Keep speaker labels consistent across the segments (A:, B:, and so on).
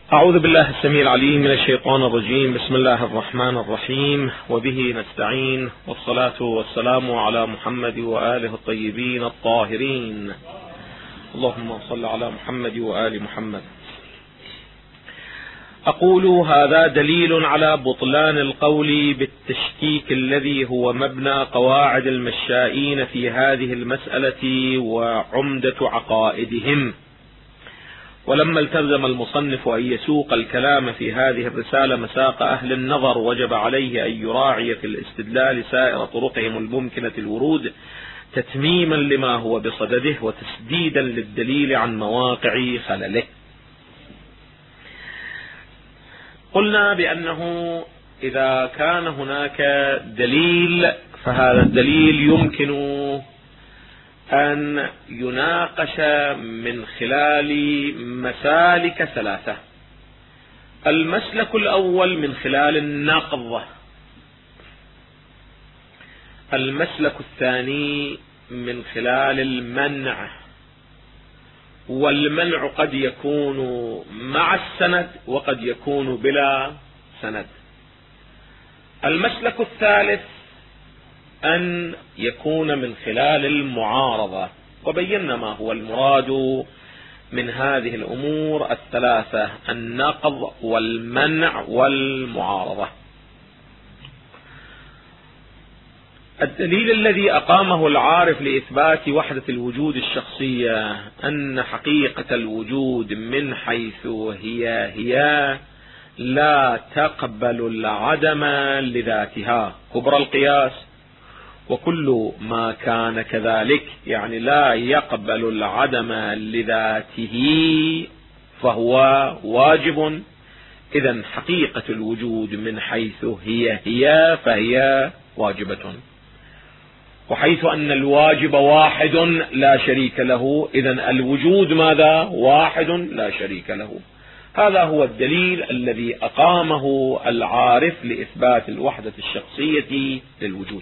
A: أعوذ بالله السميع العليم من الشيطان الرجيم. بسم الله الرحمن الرحيم، وبه نستعين، والصلاة والسلام على محمد وآله الطيبين الطاهرين. اللهم صل على محمد وآل محمد. أقول هذا دليل على بطلان القول بالتشكيك الذي هو مبنى قواعد المشائين في هذه المسألة وعمدة عقائدهم. ولما التزم المصنف أن يسوق الكلام في هذه الرسالة مساق أهل النظر، وجب عليه أن يراعي في الاستدلال سائر طرقهم الممكنة الورود، تتميما لما هو بصدده وتسديدا للدليل عن مواقع خلله. قلنا بأنه إذا كان هناك دليل فهذا الدليل يمكن أن يناقش من خلال مسالك ثلاثة. المسلك الأول من خلال النقض، المسلك الثاني من خلال المنع، والمنع قد يكون مع السند وقد يكون بلا سند. المسلك الثالث أن يكون من خلال المعارضة، وبينا ما هو المراد من هذه الأمور الثلاثة: النقض والمنع والمعارضة. الدليل الذي أقامه العارف لإثبات وحدة الوجود الشخصية أن حقيقة الوجود من حيث هي لا تقبل العدم لذاتها كبر القياس، وكل ما كان كذلك يعني لا يقبل العدم لذاته فهو واجب. إذن حقيقة الوجود من حيث هي فهي واجبة، وحيث أن الواجب واحد لا شريك له، إذن الوجود ماذا؟ واحد لا شريك له. هذا هو الدليل الذي أقامه العارف لإثبات الوحدة الشخصية للوجود.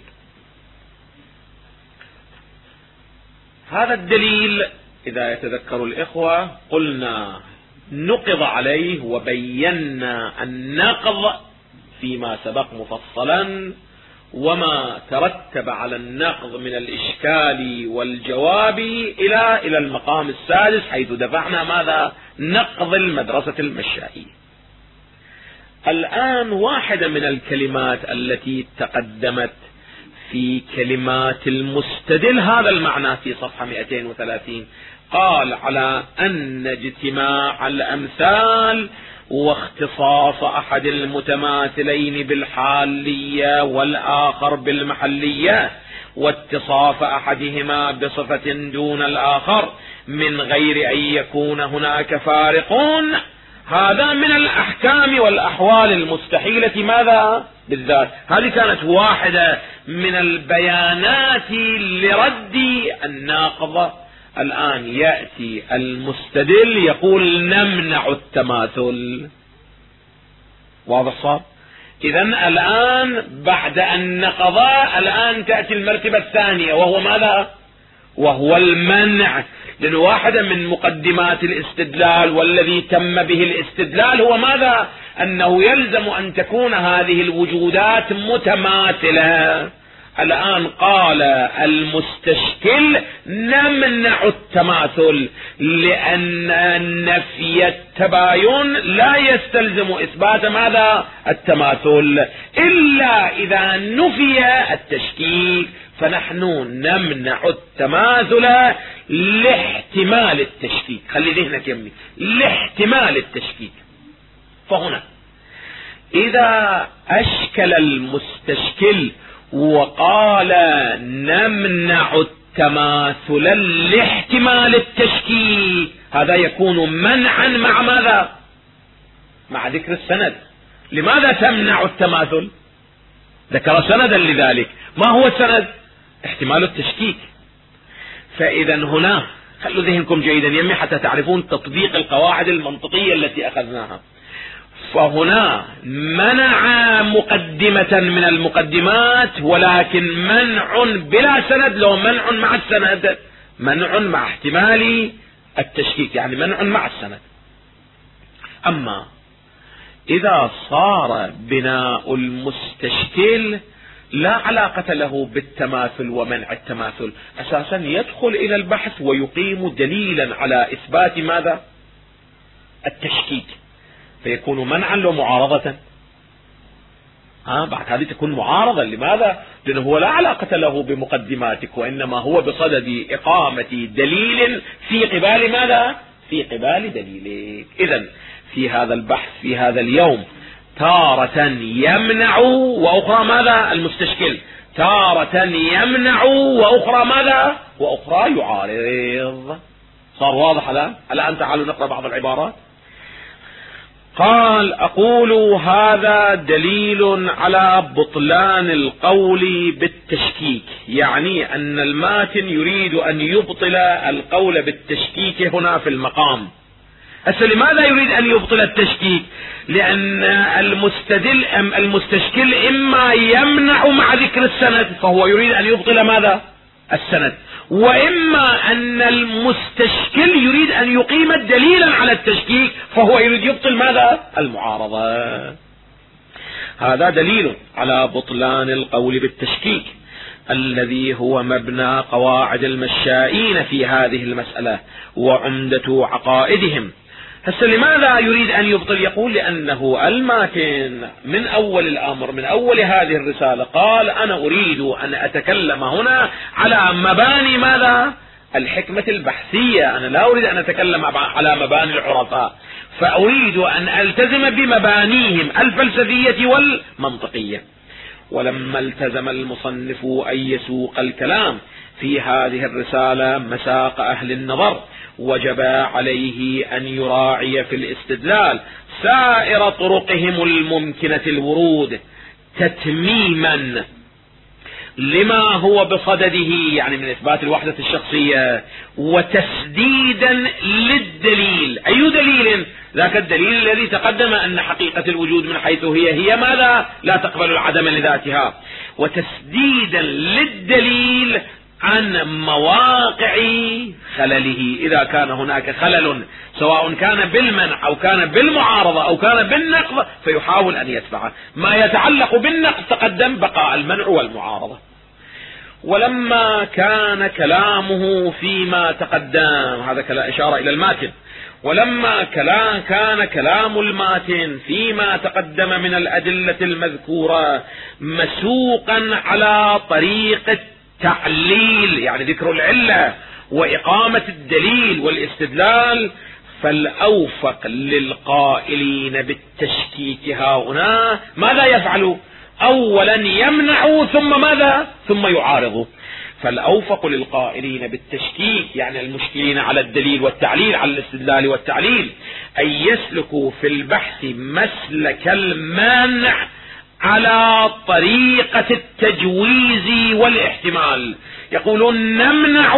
A: هذا الدليل إذا يتذكر الإخوة قلنا نقض عليه وبينا النقض فيما سبق مفصلا، وما ترتب على النقض من الإشكال والجواب إلى المقام السادس، حيث دفعنا ماذا؟ نقض المدرسة المشائية. الآن واحدة من الكلمات التي تقدمت في كلمات المستدل هذا المعنى في صفحة 230 قال على أن اجتماع الأمثال واختصاص أحد المتماثلين بالحالية والآخر بالمحلية واتصاف أحدهما بصفة دون الآخر من غير أن يكون هناك فارقون، هذا من الأحكام والأحوال المستحيلة ماذا؟ بالذات. هذه كانت واحدة من البيانات لرد الناقض. الآن يأتي المستدل يقول نمنع التماثل. واضح صار؟ إذن الآن بعد أن نقضى الآن تأتي المرتبة الثانية، وهو ماذا؟ وهو المنع. لأن واحدة من مقدمات الاستدلال والذي تم به الاستدلال هو ماذا؟ أنه يلزم أن تكون هذه الوجودات متماثلة. الآن قال المستشكل نمنع التماثل، لأن نفي التباين لا يستلزم إثبات ماذا؟ التماثل، إلا إذا نفي التشكيك، فنحن نمنع التماثل لاحتمال التشكيك. خلي ذهنك يمني لاحتمال التشكيك. فهنا إذا أشكل المستشكل وقال نمنع التماثل لاحتمال التشكيك، هذا يكون منعا مع ماذا؟ مع ذكر السند. لماذا تمنع التماثل؟ ذكر سندا لذلك. ما هو السند؟ احتمال التشكيك. فإذا هنا خلوا ذهنكم جيدا يمي حتى تعرفون تطبيق القواعد المنطقية التي أخذناها. فهنا منع مقدمة من المقدمات، ولكن منع بلا سند، لو منع مع السند منع مع احتمال التشكيك، يعني منع مع السند. أما إذا صار بناء المستشكل لا علاقة له بالتماثل ومنع التماثل، أساسا يدخل إلى البحث ويقيم دليلا على إثبات ماذا؟ التشكيك، فيكون منعا لو معارضة. بعد هذه تكون معارضة. لماذا؟ لأنه هو لا علاقة له بمقدماتك، وإنما هو بصدد إقامة دليل في قبال ماذا؟ في قبال دليلك. إذن في هذا البحث في هذا اليوم تارة يمنع وأخرى ماذا؟ المستشكل تارة يمنع وأخرى ماذا؟ وأخرى يعارض. صار واضح الآن تعالوا نقرأ بعض العبارات. قال: أقول هذا دليل على بطلان القول بالتشكيك، يعني أن الماتن يريد أن يبطل القول بالتشكيك هنا في المقام. لماذا يريد أن يبطل التشكيك؟ لأن المستشكل إما يمنع مع ذكر السند فهو يريد أن يبطل ماذا؟ السند، وإما أن المستشكل يريد أن يقيم دليلا على التشكيك فهو يريد يبطل ماذا؟ المعارضة. هذا دليل على بطلان القول بالتشكيك الذي هو مبنى قواعد المشائين في هذه المسألة وعمدة عقائدهم. لماذا يريد أن يبطل؟ يقول لأنه الماتن من أول الأمر من أول هذه الرسالة قال: أنا أريد أن أتكلم هنا على مباني ماذا؟ الحكمة البحثية. أنا لا أريد أن أتكلم على مباني العرفاء، فأريد أن ألتزم بمبانيهم الفلسفية والمنطقية. ولما التزم المصنف أن يسوق الكلام في هذه الرسالة مساق أهل النظر، وجب عليه أن يراعي في الاستدلال سائر طرقهم الممكنة الورود تتميما لما هو بصدده، يعني من إثبات الوحدة الشخصية، وتسديدا للدليل. أي دليل؟ ذاك الدليل الذي تقدم أن حقيقة الوجود من حيث هي ماذا؟ لا تقبل العدم لذاتها. وتسديدا للدليل عن مواقع خلله، إذا كان هناك خلل سواء كان بالمنع أو كان بالمعارضة أو كان بالنقض فيحاول أن يدفعه. ما يتعلق بالنقض تقدم بقاء المنع والمعارضة. ولما كان كلامه فيما تقدم، هذا إشارة إلى الماتن، ولما كان كلام الماتن فيما تقدم من الأدلة المذكورة مسوقا على طريق التعليل، يعني ذكر العلة وإقامة الدليل والاستدلال، فالأوفق للقائلين بالتشكيك هنا ماذا يفعل؟ أولا يمنع ثم ماذا؟ ثم يعارض. فالأوفق للقائلين بالتشكيك يعني المشكلين على الدليل والتعليل، على الاستدلال والتعليل، أن يسلكوا في البحث مسلك المانع على طريقة التجويز والاحتمال. يقولون نمنع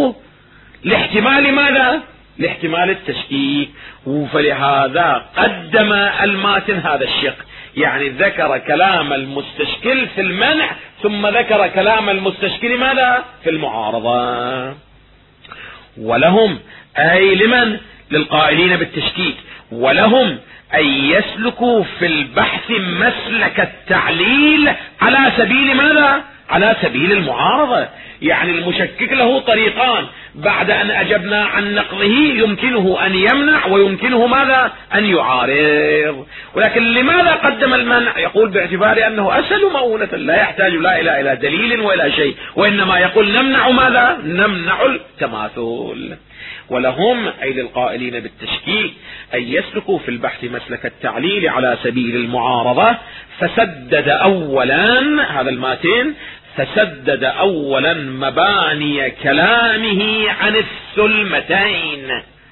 A: لاحتمال ماذا؟ لاحتمال التشكيك. فلهذا قدم الماتن هذا الشق، يعني ذكر كلام المستشكل في المنع ثم ذكر كلام المستشكل ماذا؟ في المعارضة. ولهم أي لمن؟ للقائلين بالتشكيك. ولهم أن يسلكوا في البحث مسلك التعليل على سبيل ماذا؟ على سبيل المعارضة. يعني المشكك له طريقان، بعد أن أجبنا عن نقضه يمكنه أن يمنع ويمكنه ماذا؟ أن يعارض. ولكن لماذا قدم المنع؟ يقول باعتبار أنه أسهل مؤونة، لا يحتاج لا إلى دليل وإلى شيء، وإنما يقول نمنع ماذا؟ نمنع التماثل. ولهم أي للقائلين بالتشكيك أن يسلكوا في البحث مسلك التعليل على سبيل المعارضة. فسدد أولا هذا الماتن، فسدد أولا مباني كلامه عن الثلمتين.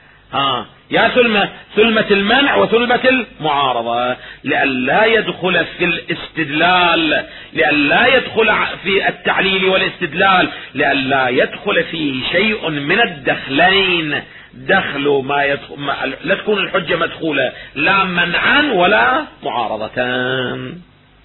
A: يا ثلمة المنع وثلمة المعارضة، لئلا يدخل في الاستدلال، لئلا يدخل في التعليل والاستدلال، لئلا يدخل فيه شيء من الدخلين. دخل لا تكون الحجة مدخولة لا منعا ولا معارضتان.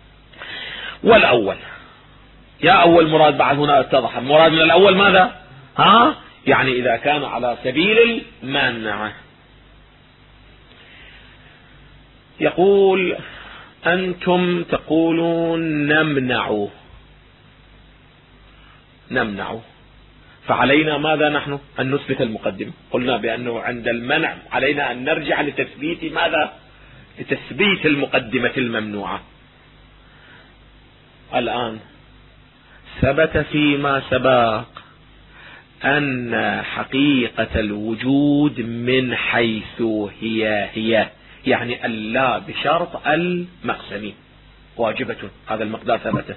A: والأول يا أول مراد بعد هنا اتضح. المراد من الأول ماذا؟ يعني إذا كان على سبيل المنع. يقول أنتم تقولون نمنع، فعلينا ماذا نحن؟ أن نثبت المقدمة. قلنا بأنه عند المنع علينا أن نرجع لتثبيت ماذا؟ لتثبيت المقدمة الممنوعة. الآن ثبت فيما سبق أن حقيقة الوجود من حيث هي يعني اللا بشرط المقسم واجبة، هذا المقدار ثبت.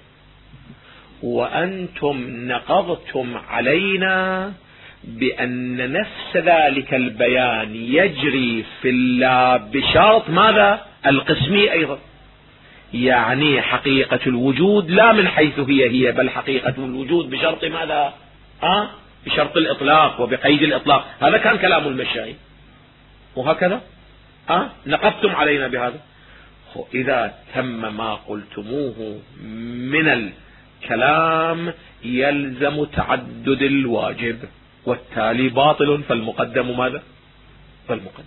A: وأنتم نقضتم علينا بأن نفس ذلك البيان يجري في اللا بشرط ماذا؟ القسمي أيضا. يعني حقيقة الوجود لا من حيث هي بل حقيقة الوجود بشرط ماذا؟ بشرط الإطلاق وبقيد الإطلاق. هذا كان كلام المشايخ، وهكذا نقضتم علينا بهذا. إذا تم ما قلتموه من الكلام يلزم تعدد الواجب، والتالي باطل، فالمقدم ماذا؟ فالمقدم.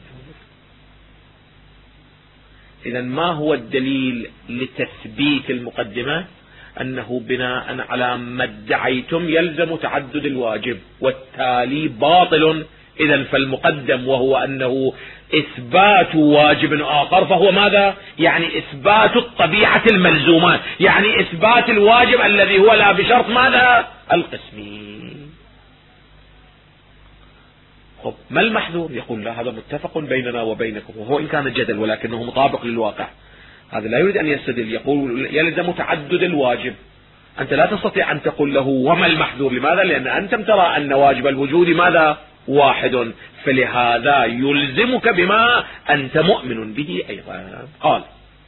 A: إذن ما هو الدليل لتثبيت المقدمة؟ أنه بناء على ما ادعيتم يلزم تعدد الواجب، والتالي باطل. إذن فالمقدم وهو أنه إثبات واجب آخر فهو ماذا؟ يعني إثبات الطبيعة الملزومات، يعني إثبات الواجب الذي هو لا بشرط ماذا؟ القسمي. ما المحذور؟ يقول لا، هذا متفق بيننا وبينكم، وهو إن كان جدل ولكنه مطابق للواقع. هذا لا يريد أن يستدل، يقول يلزم تعدد الواجب. أنت لا تستطيع أن تقول له وما المحذور. لماذا؟ لأن أنتم ترى أن واجب الوجود ماذا؟ واحد، فلهذا يلزمك بما أنت مؤمن به أيضا. قال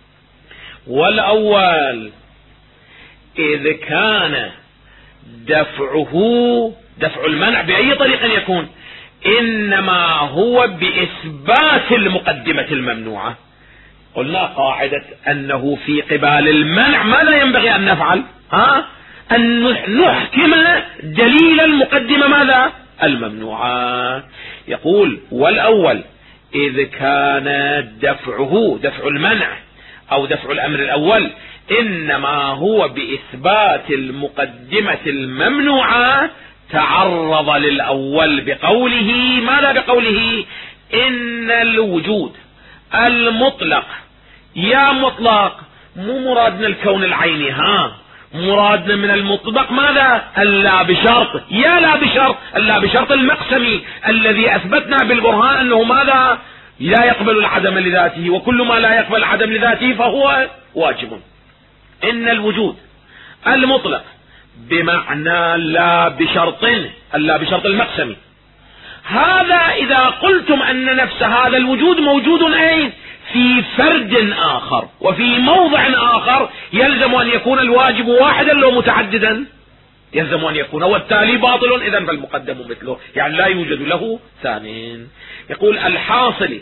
A: والأول إذ كان دفع المنع بأي طريق يكون إنما هو بإثبات المقدمة الممنوعة. قلنا قاعدة أنه في قبال المنع ماذا ينبغي أن نفعل؟ أن نحكم دليل المقدمة ماذا؟ الممنوعة. يقول والأول إذ كان دفع المنع أو دفع الأمر الأول إنما هو بإثبات المقدمة الممنوعة، تعرض للأول بقوله ماذا؟ بقوله إن الوجود المطلق، يا مطلق مو مرادنا الكون العيني، مرادنا من المطلق ماذا؟ اللا بشرط، يا لا بشرط، اللا بشرط المقسمي الذي أثبتنا بالبرهان أنه ماذا؟ لا يقبل العدم لذاته، وكل ما لا يقبل العدم لذاته فهو واجب. إن الوجود المطلق بمعنى لا بشرط، اللا بشرط المقسمي. هذا إذا قلتم أن نفس هذا الوجود موجود أين؟ في فرد آخر وفي موضع آخر، يلزم أن يكون الواجب واحدا لو متعددا، يلزم أن يكون، والتالي باطل. إذن فالمقدم مثله، يعني لا يوجد له ثاني. يقول الحاصل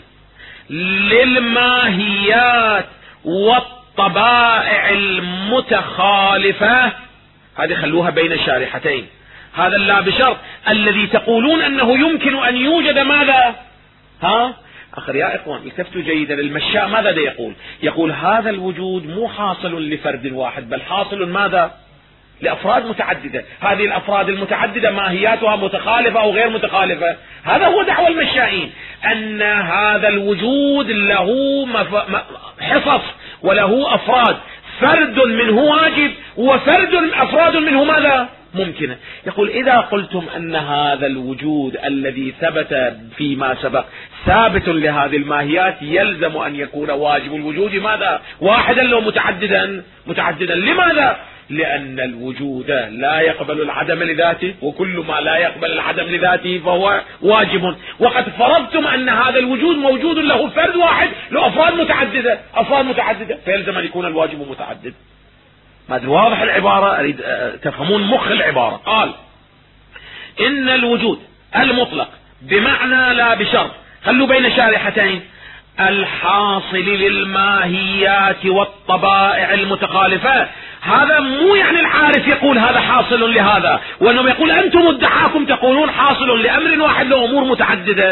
A: للماهيات والطبائع المتخالفة، هذه خلوها بين شارحتين. هذا اللا بشرط الذي تقولون أنه يمكن أن يوجد ماذا؟ آخر يا إخوان التفتوا جيدا، المشاء ماذا دا يقول هذا الوجود مو حاصل لفرد واحد، بل حاصل ماذا؟ لأفراد متعددة. هذه الأفراد المتعددة ماهياتها متخالفة أو غير متخالفة. هذا هو دعوى المشائين، أن هذا الوجود له حصص وله أفراد، فرد منه واجب أفراد منه ماذا؟ ممكنة. يقول إذا قلتم أن هذا الوجود الذي ثبت فيما سبق ثابت لهذه الماهيات، يلزم أن يكون واجب الوجود ماذا؟ واحدا لو متعددا. لماذا؟ لأن الوجود لا يقبل العدم لذاته، وكل ما لا يقبل العدم لذاته فهو واجب. وقد فرضتم أن هذا الوجود موجود له فرد واحد له أفراد متعددة، فيلزم أن يكون الواجب متعدد. ما أدري واضح العبارة؟ أريد تفهمون مخ العبارة. قال إن الوجود المطلق بمعنى لا بشرط، خلوا بين شارحتين، الحاصل للماهيات والطبائع المتخالفة. هذا مو يعني العارف يقول هذا حاصل لهذا، وانهم يقول انتم ادعاكم تقولون حاصل لامر واحد لامور متعددة.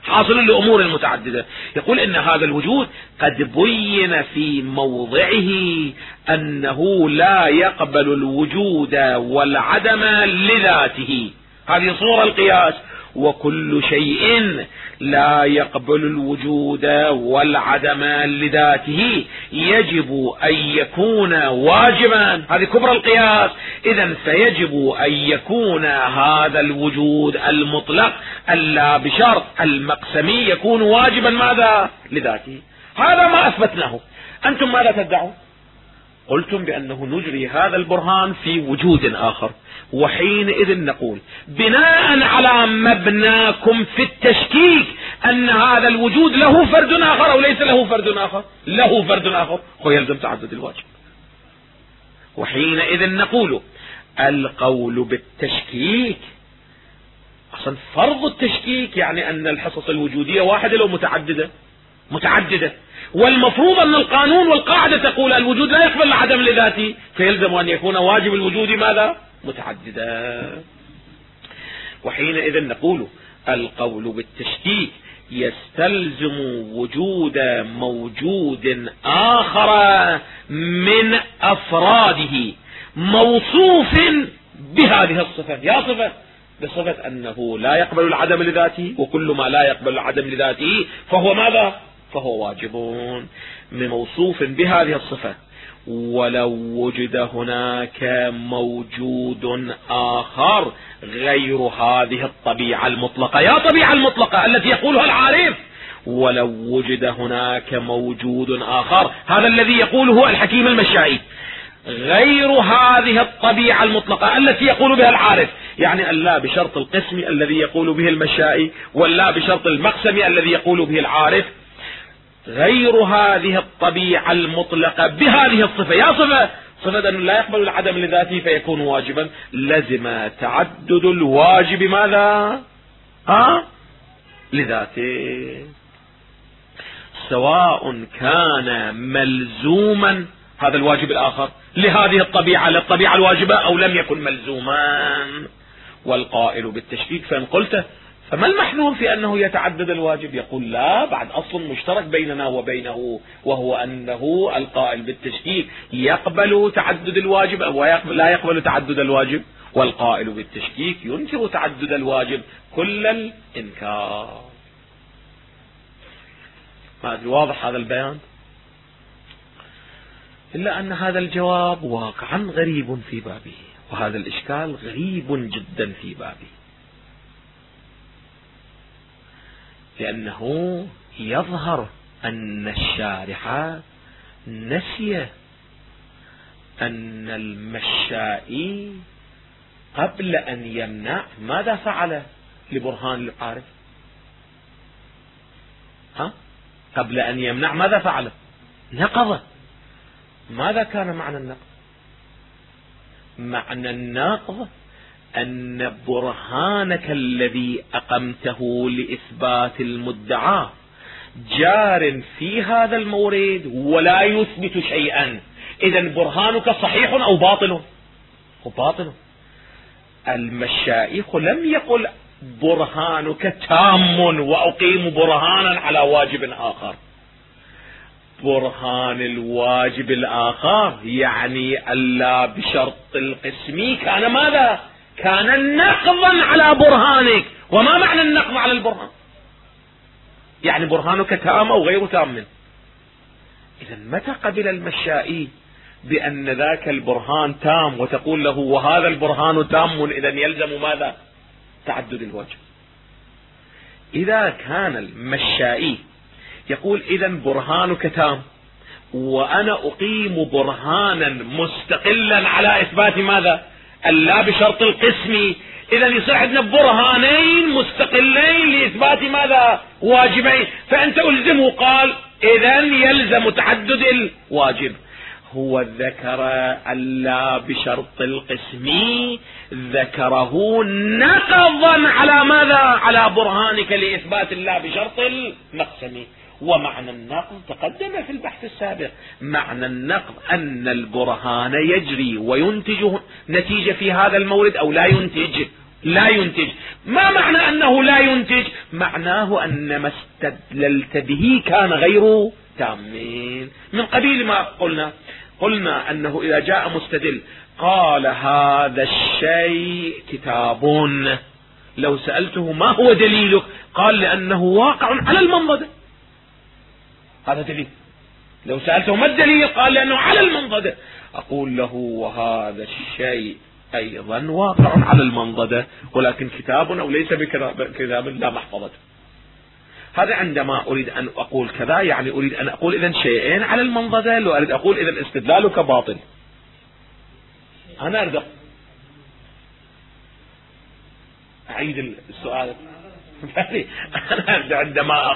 A: حاصل لأمور متعددة. يقول إن هذا الوجود قد بين في موضعه أنه لا يقبل الوجود والعدم لذاته، هذه صورة القياس. وكل شيء لا يقبل الوجود والعدم لذاته يجب أن يكون واجبا، هذه كبرى القياس. إذن فيجب أن يكون هذا الوجود المطلق ألا بشرط المقسمي يكون واجبا ماذا؟ لذاته. هذا ما أثبتناه. أنتم ماذا تدعون؟ قلتم بأنه نجري هذا البرهان في وجود آخر، وحينئذ نقول بناء على مبناكم في التشكيك أن هذا الوجود له فرد آخر أو ليس له فرد آخر، له فرد آخر، ويلزم تعدد الواجب. وحينئذ نقول القول بالتشكيك، أصلا فرض التشكيك يعني أن الحصص الوجودية واحدة لو متعددة، متعددة، والمفروض أن القانون والقاعدة تقول الوجود لا يقبل العدم لذاته، فيلزم أن يكون واجب الوجود ماذا؟ متعددا. وحينئذ نقول القول بالتشكيك يستلزم وجود موجود آخر من أفراده موصوف بهذه الصفة، يا صفة بصفة أنه لا يقبل العدم لذاته، وكل ما لا يقبل العدم لذاته فهو ماذا؟ فهو واجب، من موصوف بهذه الصفة. ولو وجد هناك موجود آخر غير هذه الطبيعة المطلقة، يا طبيعة المطلقة التي يقولها العارف، ولو وجد هناك موجود آخر، هذا الذي يقوله الحكيم المشائي، غير هذه الطبيعة المطلقة التي يقول بها العارف، يعني اللا بشرط القسم الذي يقول به المشائي، واللا بشرط المقسم الذي يقول به العارف، غير هذه الطبيعة المطلقة بهذه الصفة، يا صفة أنه لا يقبل العدم لذاته فيكون واجبا، لزم تعدد الواجب ماذا؟ لذاته، سواء كان ملزوما هذا الواجب الآخر لهذه الطبيعة، للطبيعة الواجبة، أو لم يكن ملزوما. والقائل بالتشكيك فإن قلت فما المحنون في أنه يتعدد الواجب؟ يقول لا، بعد أصل مشترك بيننا وبينه، وهو أنه القائل بالتشكيك يقبل تعدد الواجب أو لا يقبل تعدد الواجب، والقائل بالتشكيك ينكر تعدد الواجب كل الإنكار. ما أدري واضح هذا البيان؟ إلا أن هذا الجواب واقعا غريب في بابه، وهذا الإشكال غريب جدا في بابه، لأنه يظهر أن الشارح نسي أن المشائي قبل أن يمنع ماذا فعل لبرهان العارف؟ قبل أن يمنع ماذا فعل؟ نقض. ماذا كان معنى النقض؟ معنى النقض أن برهانك الذي أقمته لإثبات المدعى جار في هذا المورد ولا يثبت شيئا، إذن برهانك صحيح أو باطل؟ باطل. المشائخ لم يقل برهانك تام وأقيم برهانا على واجب آخر، برهان الواجب الآخر يعني ألا بشرط القسم كان ماذا؟ كان نقضا على برهانك. وما معنى النقض على البرهان؟ يعني برهانك تام أو غير تام. إذا متى قبل المشائي بأن ذاك البرهان تام وتقول له وهذا البرهان تام، إذا يلزم ماذا؟ تعدد الواجب. إذا كان المشائي يقول إذا برهانك تام وأنا أقيم برهانا مستقلا على إثبات ماذا؟ ألا بشرط القسم، إذا يصير عندنا برهانين مستقلين لإثبات ماذا؟ واجبين، فأنت ألزمه، قال إذا يلزم تعدد الواجب. هو ذكر ألا بشرط القسم، ذكره نقضا على ماذا؟ على برهانك لإثبات الله بشرط المقسم. ومعنى النقض تقدم في البحث السابق، معنى النقض أن البرهان يجري وينتج نتيجة في هذا المورد أو لا ينتج، لا ينتج. ما معنى أنه لا ينتج؟ معناه أن ما استدللت به كان غير تامين. من قبيل ما قلنا أنه إذا جاء مستدل قال هذا الشيء كتاب، لو سألته ما هو دليلك قال لأنه واقع على المنضدة، هذا دليل. لو سألته ما الدليل قال لأنه على المنضدة، أقول له وهذا الشيء أيضا واقع على المنضدة ولكن كتاب أو ليس بكتاب لا محفظة. هذا عندما أريد أن أقول كذا يعني أريد أن أقول إذن شيئين على المنضدة، لو أريد أقول إذن استدلالك باطل. أنا أريد أعيد السؤال. أنا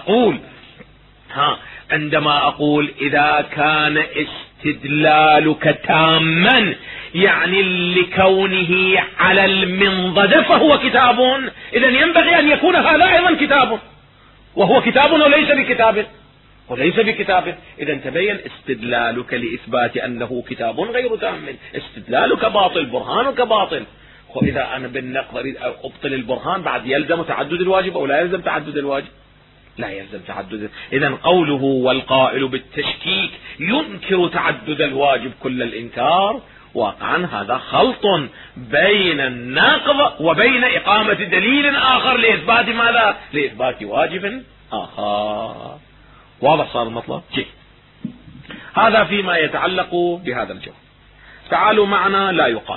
A: عندما أقول إذا كان استدلالك تاما يعني لكونه على المنضدة فهو كتاب، إذن ينبغي أن يكون هذا أيضا كتاب، وهو كتاب وليس بكتاب، إذن تبين استدلالك لإثبات أنه كتاب غير تام، استدلالك باطل، برهانك باطل. وإذا أنا بالنقض أريد أبطل البرهان بعد يلزم تعدد الواجب أو لا يلزم تعدد الواجب؟ لا يلزم تعدد. إذن قوله والقائل بالتشكيك ينكر تعدد الواجب كل الإنكار، واقعا هذا خلط بين النقض وبين إقامة دليل آخر لإثبات ماذا؟ لإثبات واجب آخر. واضح صار المطلب؟ هذا فيما يتعلق بهذا الجواب. تعالوا معنا لا يقال.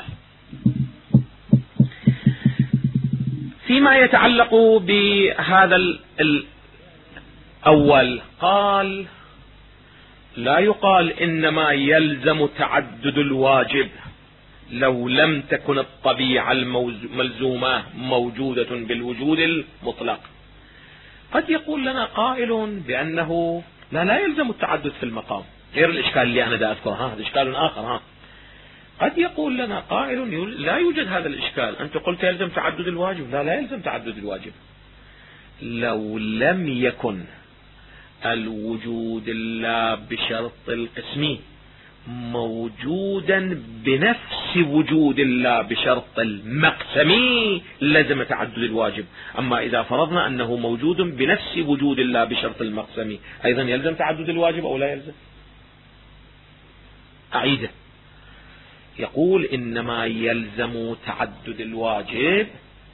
A: فيما يتعلق بهذا الأول قال لا يقال إنما يلزم تعدد الواجب لو لم تكن الطبيعة الملزومة موجودة بالوجود المطلق. قد يقول لنا قائل بأنه لا يلزم التعدد في المقام، غير الإشكال اللي أنا دا أذكره، هذا إشكال آخر. قد يقول لنا قائل لا يوجد هذا الإشكال، أنت قلت يلزم تعدد الواجب. لا يلزم تعدد الواجب لو لم يكن الوجود لا بشرط القسم موجودا بنفس وجود الله بشرط المقسم لزم تعدد الواجب. أما إذا فرضنا أنه موجود بنفس وجود الله بشرط المقسم أيضا يلزم تعدد الواجب أو لا يلزم؟ أعيده. يقول إنما يلزم تعدد الواجب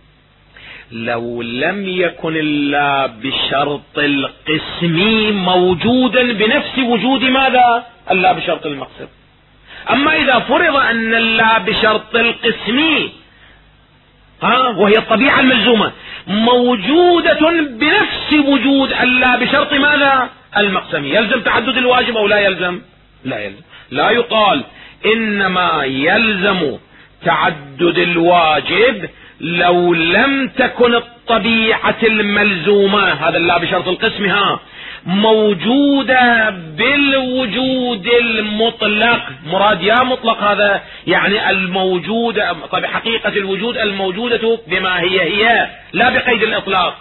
A: لو لم يكن الله بشرط القسم موجودا بنفس وجود ماذا؟ الله بشرط المقسم. أما إذا فرض أن الله بشرط القسم وهي الطبيعة الملزومة موجودة بنفس وجود الله بشرط ماذا؟ المقسم، يلزم تعدد الواجب أو لا يلزم؟ لا يلزم. لا يقال إنما يلزم تعدد الواجب لو لم تكن الطبيعة الملزومة، هذا لا بشرط القسم موجودة بالوجود المطلق. مراد يا مطلق هذا يعني الموجودة، طيب حقيقة الوجود الموجودة بما هي لا بقيد الإطلاق،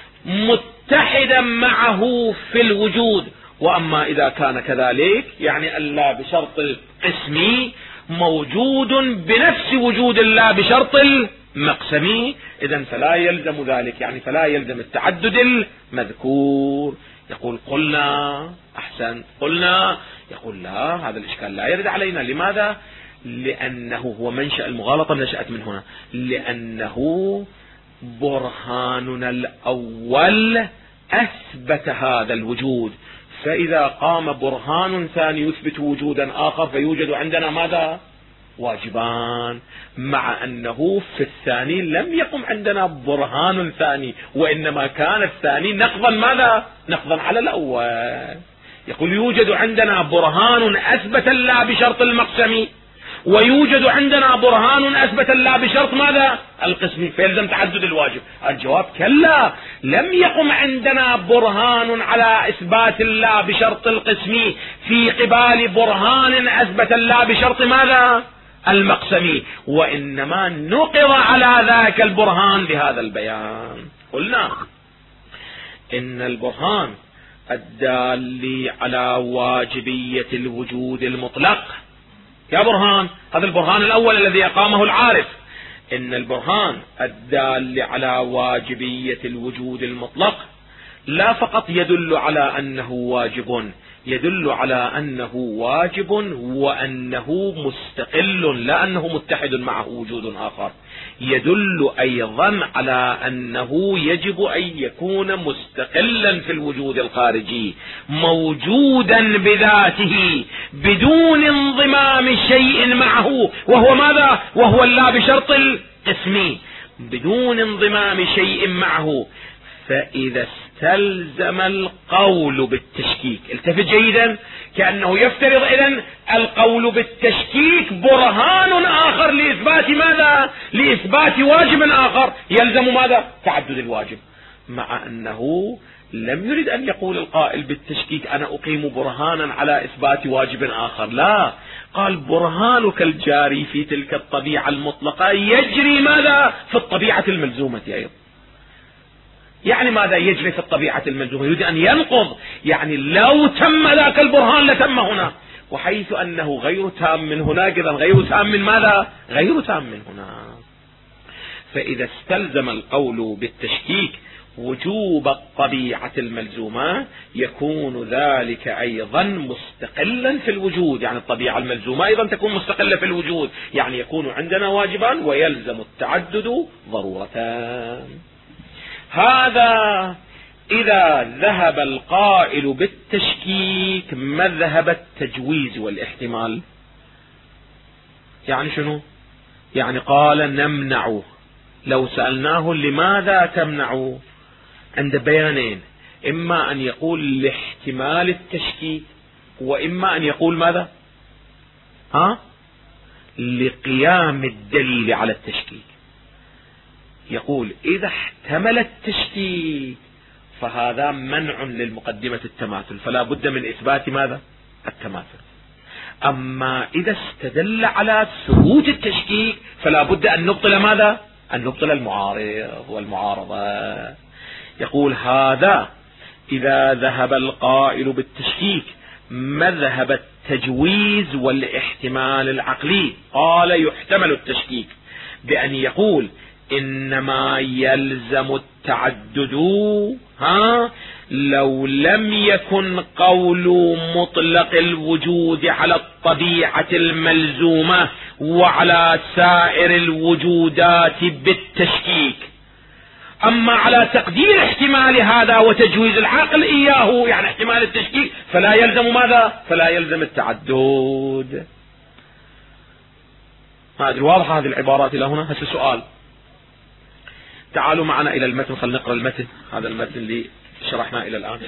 A: متحدا معه في الوجود. وأما إذا كان كذلك يعني الله بشرط القسم موجود بنفس وجود الله بشرط المقسم، إذن فلا يلزم ذلك، يعني فلا يلزم التعدد المذكور. يقول قلنا أحسن، قلنا يقول لا، هذا الإشكال لا يرد علينا. لماذا؟ لأنه هو منشأ المغالطة نشأت من هنا، لأنه برهاننا الأول أثبت هذا الوجود، فإذا قام برهان ثاني يثبت وجودا آخر فيوجد عندنا ماذا؟ واجبان، مع أنه في الثاني لم يقم عندنا برهان ثاني، وإنما كان الثاني نقضا ماذا؟ نقضا على الأول. يقول يوجد عندنا برهان أثبت لا بشرط المقسم، ويوجد عندنا برهان أثبت لا بشرط ماذا؟ القسم، فيلزم تعدد الواجب. الجواب كلا، لم يقم عندنا برهان على إثبات الله بشرط القسم في قبال برهان أثبت الله بشرط ماذا؟ المقسم، وإنما نقض على ذاك البرهان بهذا البيان. قلنا إن البرهان الدال على واجبية الوجود المطلق، يا برهان، هذا البرهان الأول الذي أقامه العارف، إن البرهان الدال على واجبية الوجود المطلق لا فقط يدل على أنه واجب، يدل على أنه واجب وأنه مستقل، لا أنه متحد معه وجود آخر. يدل أيضا على أنه يجب أن يكون مستقلا في الوجود الخارجي، موجودا بذاته بدون انضمام شيء معه، وهو ماذا؟ وهو اللا بشرط القسم، بدون انضمام شيء معه. فإذا استلزم القول بالتشكيك، التفت جيدا، كأنه يفترض إذن القول بالتشكيك برهان آخر لإثبات ماذا؟ لإثبات واجب آخر، يلزم ماذا؟ تعدد الواجب، مع أنه لم يرد أن يقول القائل بالتشكيك أنا أقيم برهانا على إثبات واجب آخر، لا، قال برهانك الجاري في تلك الطبيعة المطلقة يجري ماذا؟ في الطبيعة الملزومة أيضا. يعني ماذا يجري في الطبيعة الملزومة؟ يريد أن ينقض، يعني لو تم ذاك البرهان لتم هنا، وحيث أنه غير تام من هناك إذن غير تام من ماذا؟ غير تام من هنا. فإذا استلزم القول بالتشكيك وجوب الطبيعة الملزومة يكون ذلك أيضا مستقلا في الوجود، يعني الطبيعة الملزومة أيضا تكون مستقلة في الوجود، يعني يكون عندنا واجبان ويلزم التعدد ضرورتان. هذا إذا ذهب القائل بالتشكيك مذهب التجويز والاحتمال. يعني شنو؟ يعني قال نمنع، لو سألناه لماذا تمنع عند بيانين، إما أن يقول لاحتمال التشكيك، وإما أن يقول ماذا؟ لقيام الدليل على التشكيك. يقول إذا احتمل التشكيك فهذا منع للمقدمة التماثل، فلا بد من إثبات ماذا؟ التماثل. أما إذا استدل على ثبوت التشكيك فلا بد أن نبطل ماذا؟ أن نبطل المعارض والمعارضة. يقول هذا إذا ذهب القائل بالتشكيك مذهب التجويز والاحتمال العقلي، قال يحتمل التشكيك بأن يقول إنما يلزم التعدد لو لم يكن قول مطلق الوجود على الطبيعة الملزومة وعلى سائر الوجودات بالتشكيك، أما على تقدير احتمال هذا وتجويز العقل إياه، يعني احتمال التشكيك، فلا يلزم ماذا؟ فلا يلزم التعدد. هذه واضحة هذه العبارات إلى هنا. هذا السؤال، تعالوا معنا إلى المتن، خلينا نقرأ المتن، هذا المتن اللي شرحنا إلى الآن.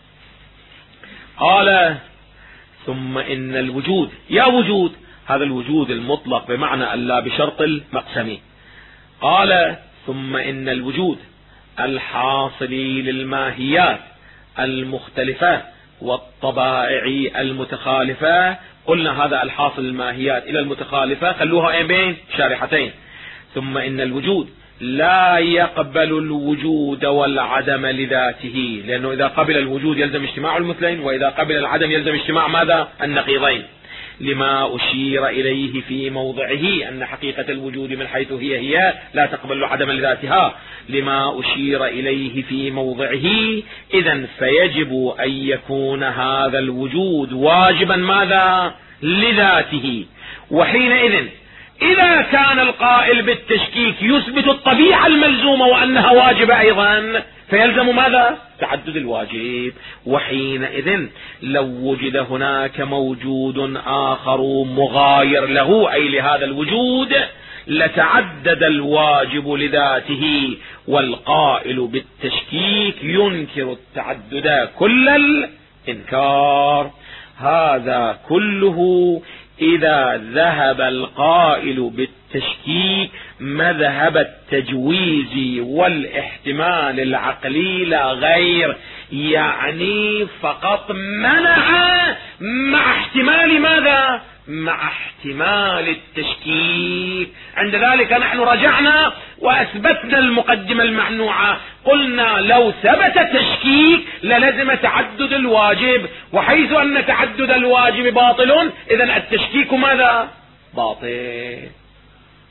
A: قال ثم إن الوجود، يا وجود، هذا الوجود المطلق بمعنى ألا بشرط المقسم. قال ثم إن الوجود الحاصل للماهيات المختلفة والطبائع المتخالفة، قلنا هذا الحاصل للماهيات إلى المتخالفة، خلوها بين شارحتين. ثم إن الوجود لا يقبل الوجود والعدم لذاته، لأنه إذا قبل الوجود يلزم اجتماع المثلين، وإذا قبل العدم يلزم اجتماع ماذا؟ النقيضين، لما أشير إليه في موضعه أن حقيقة الوجود من حيث هي لا تقبل العدم لذاتها، لما أشير إليه في موضعه. إذن فيجب أن يكون هذا الوجود واجبا ماذا؟ لذاته. وحينئذ إذا كان القائل بالتشكيك يثبت الطبيعة الملزومة وأنها واجبة أيضا، فيلزم ماذا؟ تعدد الواجب. وحينئذ لو وجد هناك موجود آخر مغاير له أي لهذا الوجود لتعدد الواجب لذاته، والقائل بالتشكيك ينكر التعدد كل الإنكار. هذا كله إذا ذهب القائل بالتشكيك مذهب التجويز والاحتمال العقلي لا غير، يعني فقط منع مع احتمال ماذا؟ مع احتمال التشكيك. عند ذلك نحن رجعنا وأثبتنا المقدمة الممنوعة، قلنا لو ثبت التشكيك للزم تعدد الواجب، وحيث أن تعدد الواجب باطل إذن التشكيك ماذا؟ باطل.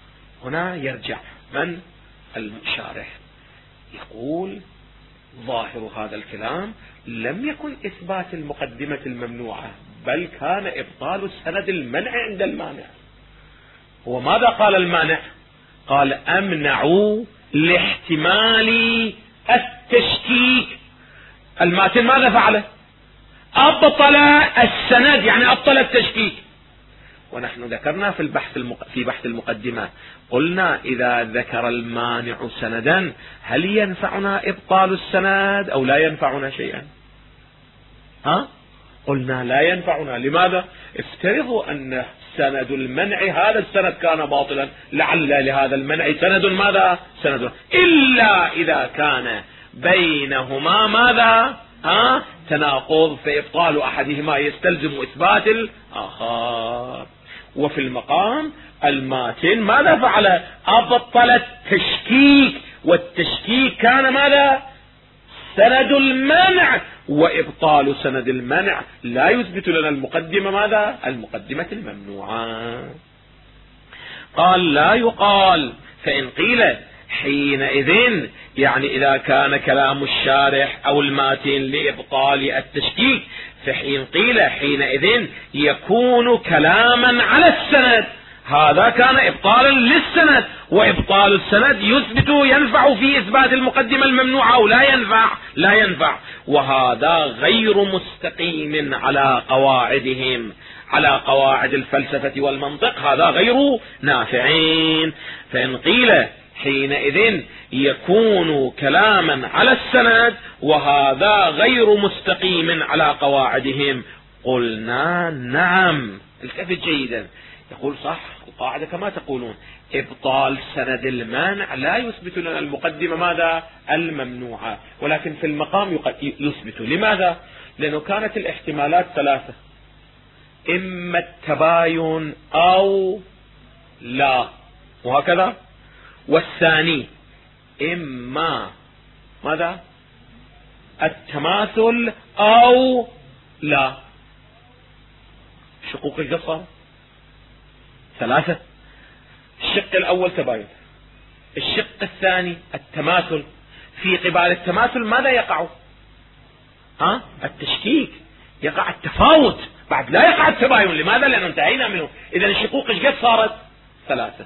A: هنا يرجع من الشارح يقول ظاهر هذا الكلام لم يكن إثبات المقدمة الممنوعة، بل كان إبطال السند المنع عند المانع. وماذا قال المانع؟ قال أمنعوا لاحتمال التشكيك. الماتن ماذا فعل؟ أبطل السند، يعني أبطل التشكيك. ونحن ذكرنا في بحث المقدمة قلنا إذا ذكر المانع سندا هل ينفعنا إبطال السند أو لا ينفعنا شيئا؟ قلنا لا ينفعنا. لماذا؟ افترضوا أن سند المنع هذا السند كان باطلا، لعل لهذا المنع سند ماذا؟ سند، إلا إذا كان بينهما ماذا؟ تناقض، فإبطال أحدهما يستلزم إثبات الآخر. وفي المقام الماتن ماذا فعل؟ أبطل التشكيك، والتشكيك كان ماذا؟ سند المنع، وإبطال سند المنع لا يثبت لنا المقدمة ماذا؟ المقدمة الممنوعة. قال لا يقال، فإن قيل حينئذ، يعني إذا كان كلام الشارح أو الماتن لإبطال التشكيك، فحين قيل حينئذ يكون كلاما على السند، هذا كان إبطالا للسند، وإبطال السند ينفع في إثبات المقدمة الممنوعة أو لا ينفع، وهذا غير مستقيم على قواعدهم، على قواعد الفلسفة والمنطق، هذا غير نافعين. فإن قيل حينئذ يكون كلاما على السند وهذا غير مستقيم على قواعدهم، قلنا نعم. التفت جيدا، يقول صح القاعدة كما تقولون، إبطال سند المانع لا يثبت لنا المقدمة ماذا؟ الممنوعة، ولكن في المقام يثبت. لماذا؟ لأنه كانت الاحتمالات ثلاثة، إما التباين أو لا، وهكذا. والثاني إما ماذا؟ التماثل أو لا. شقوق القصر ثلاثة، الشق الأول تباين، الشق الثاني التماثل. في قبال التماثل ماذا يقع؟ التشكيك، يقع التفاوت، بعد لا يقع التباين. لماذا؟ لأنه انتهينا منه. إذن الشقوق ايش صارت؟ ثلاثة.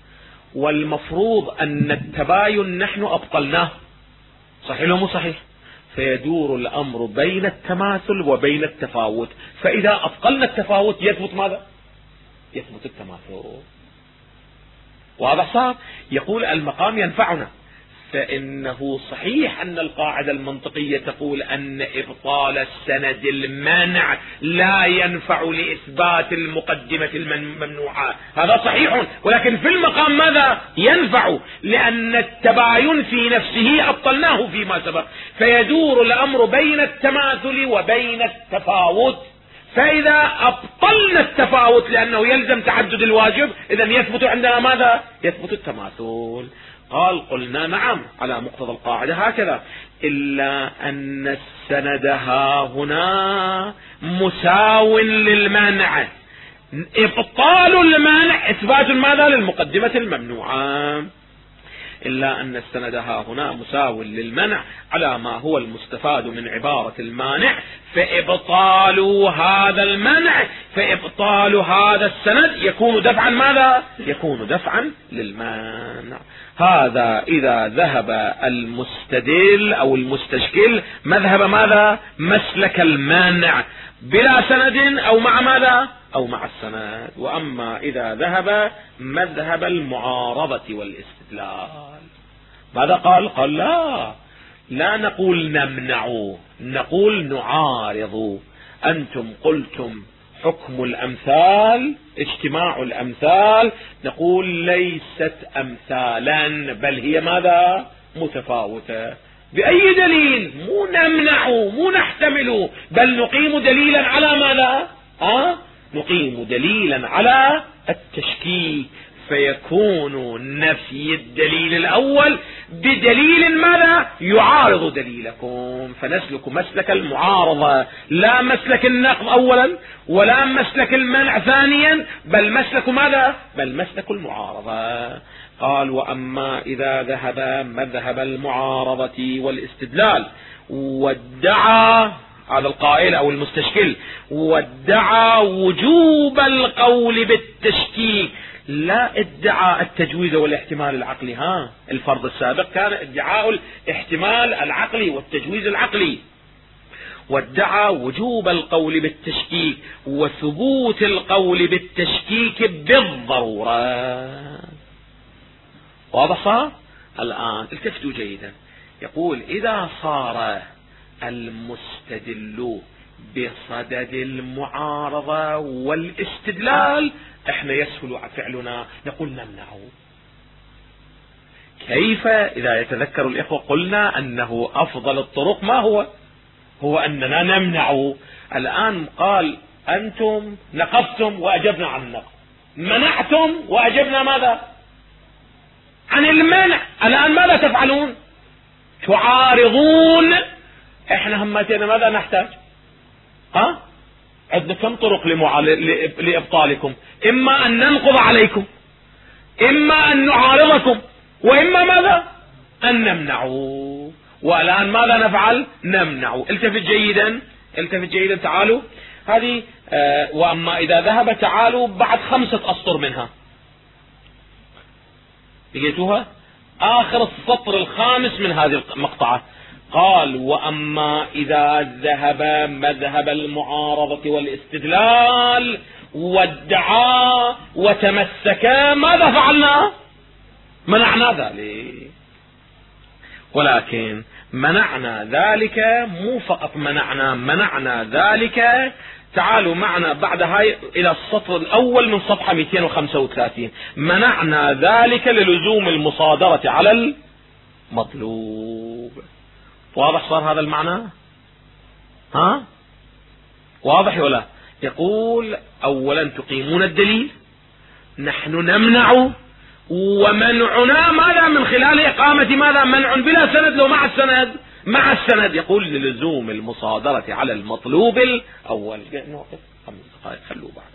A: والمفروض أن التباين نحن أبطلناه، صحيح ولا مو صحيح؟ فيدور الأمر بين التماثل وبين التفاوت، فإذا أبطلنا التفاوت يثبت ماذا؟ يثبت التماثل. واضح صار؟ يقول المقام ينفعنا، فإنه صحيح أن القاعدة المنطقية تقول أن إبطال السند المانع لا ينفع لإثبات المقدمة الممنوعة، هذا صحيح، ولكن في المقام ماذا؟ ينفع، لأن التباين في نفسه أبطلناه فيما سبق، فيدور الأمر بين التماثل وبين التفاوت، فإذا أبطلنا التفاوت لأنه يلزم تعدد الواجب، إذن يثبت عندنا ماذا؟ يثبت التماثل. قال قلنا نعم على مقتضى القاعدة هكذا، إلا أن السند هنا مساو للمانع، إبطال المانع إثبات ماذا؟ للمقدمة الممنوعة. إلا أن السند هنا مساو للمنع على ما هو المستفاد من عبارة المانع، فإبطال هذا المنع، فإبطال هذا السند يكون دفعا ماذا؟ يكون دفعا للمانع. هذا إذا ذهب المستدل أو المستشكل مذهب ماذا؟ مسلك المانع بلا سند أو مع ماذا؟ أو مع السند. وأما إذا ذهب مذهب المعارضة والاستدلال، ماذا قال؟ قال لا نقول نمنع، نقول نعارض. أنتم قلتم حكم الأمثال اجتماع الأمثال، نقول ليست أمثالا بل هي ماذا؟ متفاوتة. بأي دليل؟ مو نمنع، مو نحتمل، بل نقيم دليلا على ماذا؟ نقيم دليلا على التشكيك، فيكون نفي الدليل الأول بدليل ماذا يعارض دليلكم، فنسلك مسلك المعارضة لا مسلك النقض أولا ولا مسلك المنع ثانيا، بل مسلك ماذا؟ بل مسلك المعارضة. قال: وأما إذا ذهب مذهب المعارضة والاستدلال وادعى، هذا القائل أو المستشكل، وادعى وجوب القول بالتشكيك، لا ادعى التجويز والاحتمال العقلي. الفرض السابق كان ادعاء الاحتمال العقلي والتجويز العقلي، وادعى وجوب القول بالتشكيك وثبوت القول بالتشكيك بالضرورة. واضح صار؟ الآن التفتوا جيدا. يقول: إذا صار المستدل بصدد المعارضة والاستدلال احنا يسهل فعلنا، نقول نمنعه. كيف؟ إذا يتذكر الإخوة قلنا أنه أفضل الطرق ما هو أننا نمنع. الآن قال: أنتم نقضتم وأجبنا عن النقض، منعتم وأجبنا ماذا؟ عن المنع. الآن ماذا تفعلون؟ تعارضون. احنا همتنا ماذا نحتاج؟ عندنا كم طرق لإبطالكم؟ إما أن ننقض عليكم، إما أن نعارضكم، وإما ماذا؟ أن نمنعوا. والآن ماذا نفعل؟ نمنع. التفت جيدا تعالوا. هذه وأما إذا ذهب، تعالوا بعد 5 أسطر منها، لقيتوها آخر السطر الخامس من هذه المقطعة. قال: وأما إذا ذهب مذهب المعارضة والاستدلال وادعى وتمسك، ماذا فعلنا؟ منعنا ذلك. ولكن منعنا ذلك مو فقط منعنا ذلك. تعالوا معنا بعد هاي إلى السطر الأول من صفحة 235. منعنا ذلك للزوم المصادرة على المطلوب. واضح صار هذا المعنى؟ واضح ولا؟ يقول: أولا تقيمون الدليل، نحن نمنع، ومنعنا ماذا؟ من خلال إقامة ماذا؟ منع بلا سند. لو مع السند يقول: للزوم المصادرة على المطلوب الأول. نوقف 5 دقائق، خلوه بعد.